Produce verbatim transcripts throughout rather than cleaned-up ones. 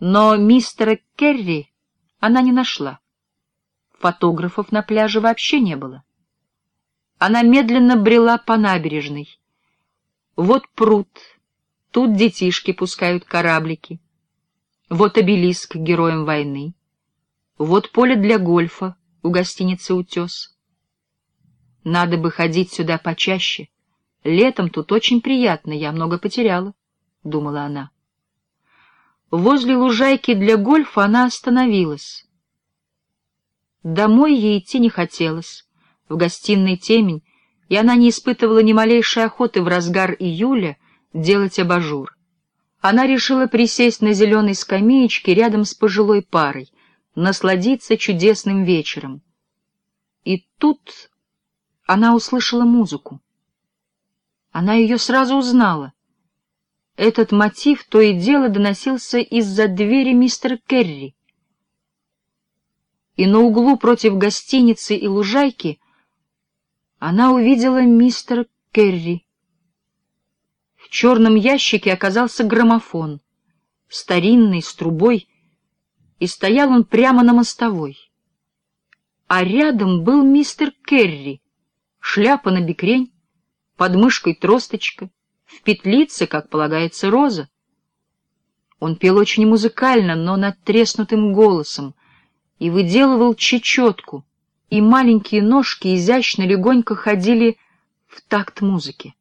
Но мистера Керри она не нашла. Фотографов на пляже вообще не было. Она медленно брела по набережной. Вот пруд, тут детишки пускают кораблики. Вот обелиск героям войны. Вот поле для гольфа у гостиницы «Утес». Надо бы ходить сюда почаще. Летом тут очень приятно, я много потеряла, — думала она. Возле лужайки для гольфа она остановилась. Домой ей идти не хотелось. В гостиной темень, и она не испытывала ни малейшей охоты в разгар июля делать абажур. Она решила присесть на зеленой скамеечке рядом с пожилой парой, насладиться чудесным вечером. И тут она услышала музыку. Она ее сразу узнала. Этот мотив то и дело доносился из-за двери мистера Керри. И на углу против гостиницы и лужайки она увидела мистера Керри. В черном ящике оказался граммофон, старинный, с трубой, и стоял он прямо на мостовой. А рядом был мистер Керри, шляпа на бекрень, под мышкой тросточка, в петлице, как полагается, роза. Он пел очень музыкально, но надтреснутым голосом, и выделывал чечетку, и маленькие ножки изящно легонько ходили в такт музыки.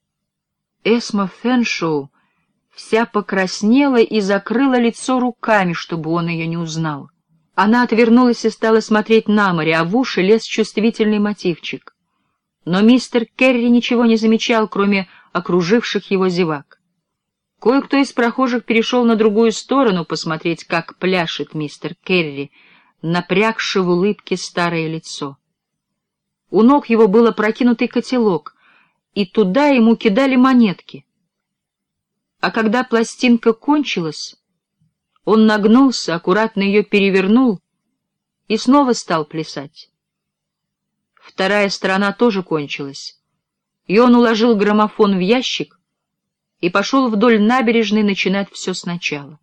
Эсма Фэншоу вся покраснела и закрыла лицо руками, чтобы он ее не узнал. Она отвернулась и стала смотреть на море, а в уши лез чувствительный мотивчик. Но мистер Керри ничего не замечал, кроме окруживших его зевак. Кое-кто из прохожих перешел на другую сторону посмотреть, как пляшет мистер Керри, напрягши в улыбке старое лицо. У ног его был опрокинутый котелок, и туда ему кидали монетки. А когда пластинка кончилась, он нагнулся, аккуратно ее перевернул и снова стал плясать. Вторая сторона тоже кончилась, и он уложил граммофон в ящик и пошел вдоль набережной начинать все сначала.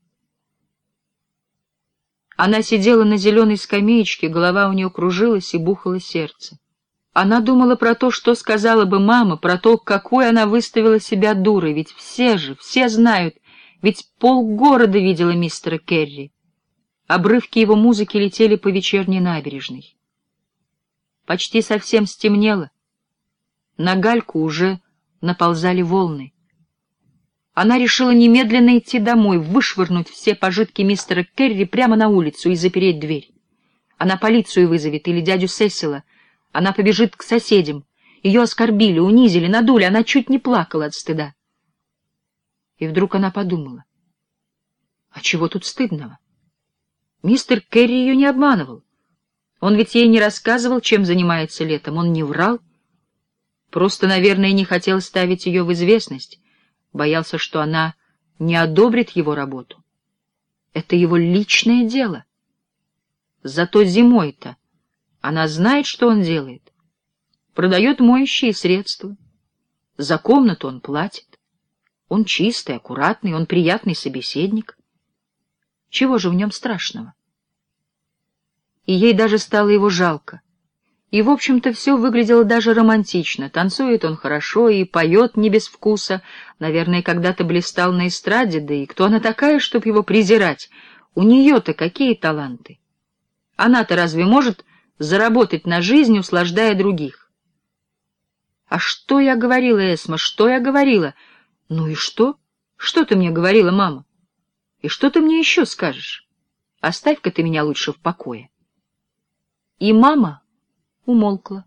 Она сидела на зеленой скамеечке, голова у нее кружилась и бухало сердце. Она думала про то, что сказала бы мама, про то, какой она выставила себя дурой, ведь все же, все знают, ведь полгорода видела мистера Керри. Обрывки его музыки летели по вечерней набережной. Почти совсем стемнело. На гальку уже наползали волны. Она решила немедленно идти домой, вышвырнуть все пожитки мистера Керри прямо на улицу и запереть дверь. Она полицию вызовет или дядю Сесила. Она побежит к соседям. Ее оскорбили, унизили, надули, она чуть не плакала от стыда. И вдруг она подумала: а чего тут стыдного? Мистер Керри ее не обманывал. Он ведь ей не рассказывал, чем занимается летом, он не врал. Просто, наверное, не хотел ставить ее в известность, боялся, что она не одобрит его работу. Это его личное дело. Зато зимой-то она знает, что он делает. Продает моющие средства. За комнату он платит. Он чистый, аккуратный, он приятный собеседник. Чего же в нем страшного? И ей даже стало его жалко. И, в общем-то, все выглядело даже романтично. Танцует он хорошо и поет не без вкуса. Наверное, когда-то блистал на эстраде, да и кто она такая, чтоб его презирать? У нее-то какие таланты? Она-то разве может заработать на жизнь, услаждая других? А что я говорила, Эсма, что я говорила? Ну и что? Что ты мне говорила, мама? И что ты мне еще скажешь? Оставь-ка ты меня лучше в покое. И мама умолкла.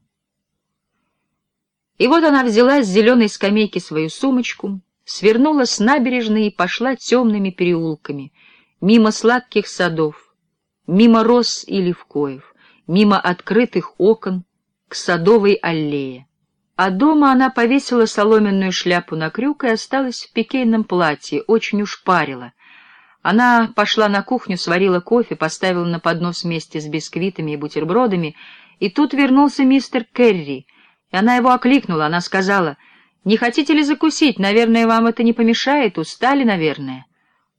И вот она взяла с зеленой скамейки свою сумочку, свернула с набережной и пошла темными переулками, мимо сладких садов, мимо роз и левкоев, мимо открытых окон к садовой аллее. А дома она повесила соломенную шляпу на крюк и осталась в пикейном платье, очень уж парила. Она пошла на кухню, сварила кофе, поставила на поднос вместе с бисквитами и бутербродами, и тут вернулся мистер Керри, и она его окликнула. Она сказала: «Не хотите ли закусить? Наверное, вам это не помешает, устали, наверное».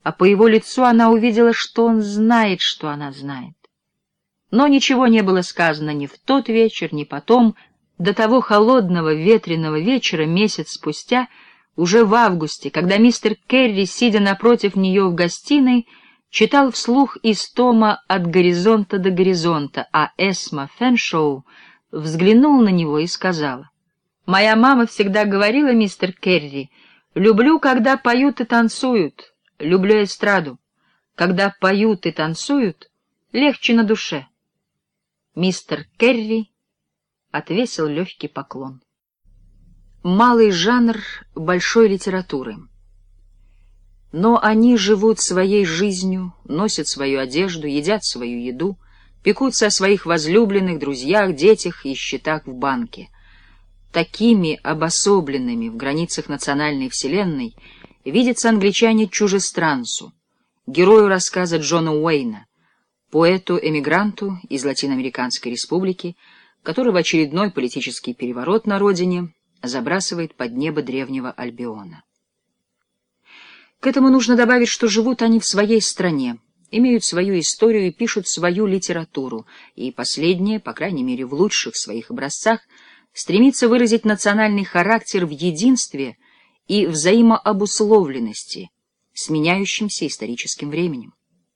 а по его лицу она увидела, что он знает, что она знает. Но ничего не было сказано ни в тот вечер, ни потом, до того холодного ветреного вечера месяц спустя, уже в августе, когда мистер Керри, сидя напротив нее в гостиной, читал вслух из тома «От горизонта до горизонта», а Эсма Фэншоу взглянул на него и сказала: «Моя мама всегда говорила, мистер Керри, люблю, когда поют и танцуют, люблю эстраду. Когда поют и танцуют, легче на душе». Мистер Керри отвесил легкий поклон. Малый жанр большой литературы. Но они живут своей жизнью, носят свою одежду, едят свою еду, пекутся о своих возлюбленных, друзьях, детях и счетах в банке. Такими обособленными в границах национальной вселенной видятся англичане чужестранцу, герою рассказа Джона Уэйна, поэту-эмигранту из Латиноамериканской республики, который в очередной политический переворот на родине забрасывает под небо древнего Альбиона. К этому нужно добавить, что живут они в своей стране, имеют свою историю и пишут свою литературу, и последнее, по крайней мере в лучших своих образцах, стремится выразить национальный характер в единстве и взаимообусловленности с меняющимся историческим временем.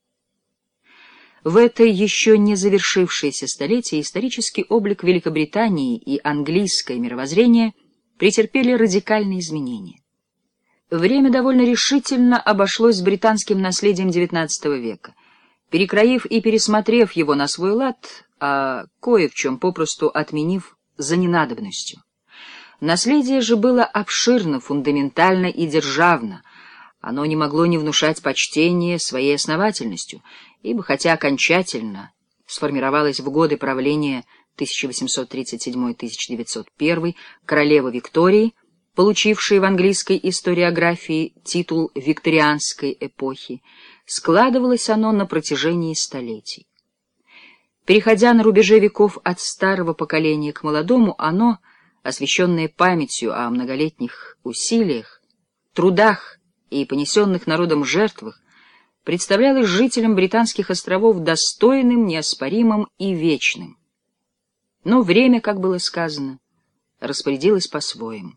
В это еще не завершившееся столетие исторический облик Великобритании и английское мировоззрение претерпели радикальные изменения. Время довольно решительно обошлось с британским наследием девятнадцатого века. Перекроив и пересмотрев его на свой лад, а кое в чем попросту отменив за ненадобностью. Наследие же было обширно, фундаментально и державно. Оно не могло не внушать почтения своей основательностью, ибо хотя окончательно сформировалось в годы правления тысяча восемьсот тридцать седьмой — тысяча девятьсот первый королевы Виктории, получившей в английской историографии титул викторианской эпохи, складывалось оно на протяжении столетий. Переходя на рубеже веков от старого поколения к молодому, оно, освященное памятью о многолетних усилиях, трудах и понесенных народом жертвах, представлялось жителям британских островов достойным, неоспоримым и вечным. Но время, как было сказано, распорядилось по-своему.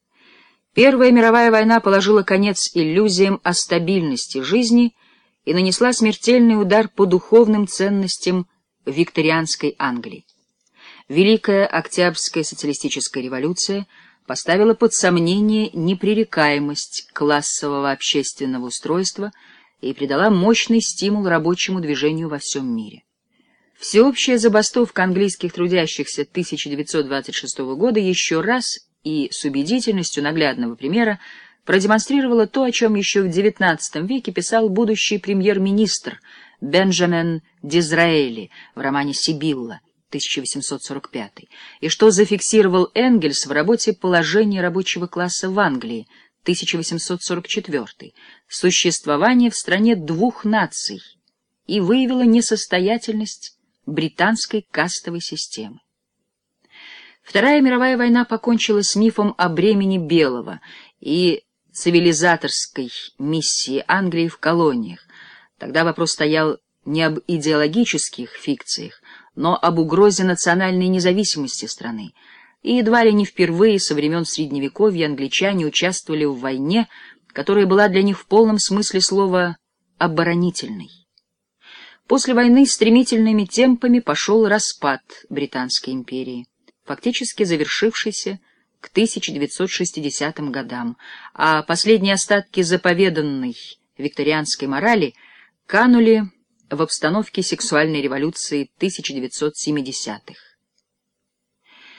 Первая мировая война положила конец иллюзиям о стабильности жизни и нанесла смертельный удар по духовным ценностям викторианской Англии. Великая Октябрьская социалистическая революция поставила под сомнение непререкаемость классового общественного устройства и придала мощный стимул рабочему движению во всем мире. Всеобщая забастовка английских трудящихся тысяча девятьсот двадцать шестого года еще раз и с убедительностью наглядного примера продемонстрировала то, о чем еще в девятнадцатом веке писал будущий премьер-министр Бенджамин Дизраэли в романе «Сибилла» тысяча восемьсот сорок пятый, и что зафиксировал Энгельс в работе «Положение рабочего класса в Англии» тысяча восемьсот сорок четвёртый, существование в стране двух наций, и выявила несостоятельность британской кастовой системы. Вторая мировая война покончила с мифом о бремени белого и цивилизаторской миссии Англии в колониях. Тогда вопрос стоял не об идеологических фикциях, но об угрозе национальной независимости страны. И едва ли не впервые со времен Средневековья англичане участвовали в войне, которая была для них в полном смысле слова оборонительной. После войны стремительными темпами пошел распад Британской империи, фактически завершившийся к тысяча девятьсот шестидесятым годам, а последние остатки заповеданной викторианской морали канули в обстановке сексуальной революции тысяча девятьсот семидесятых.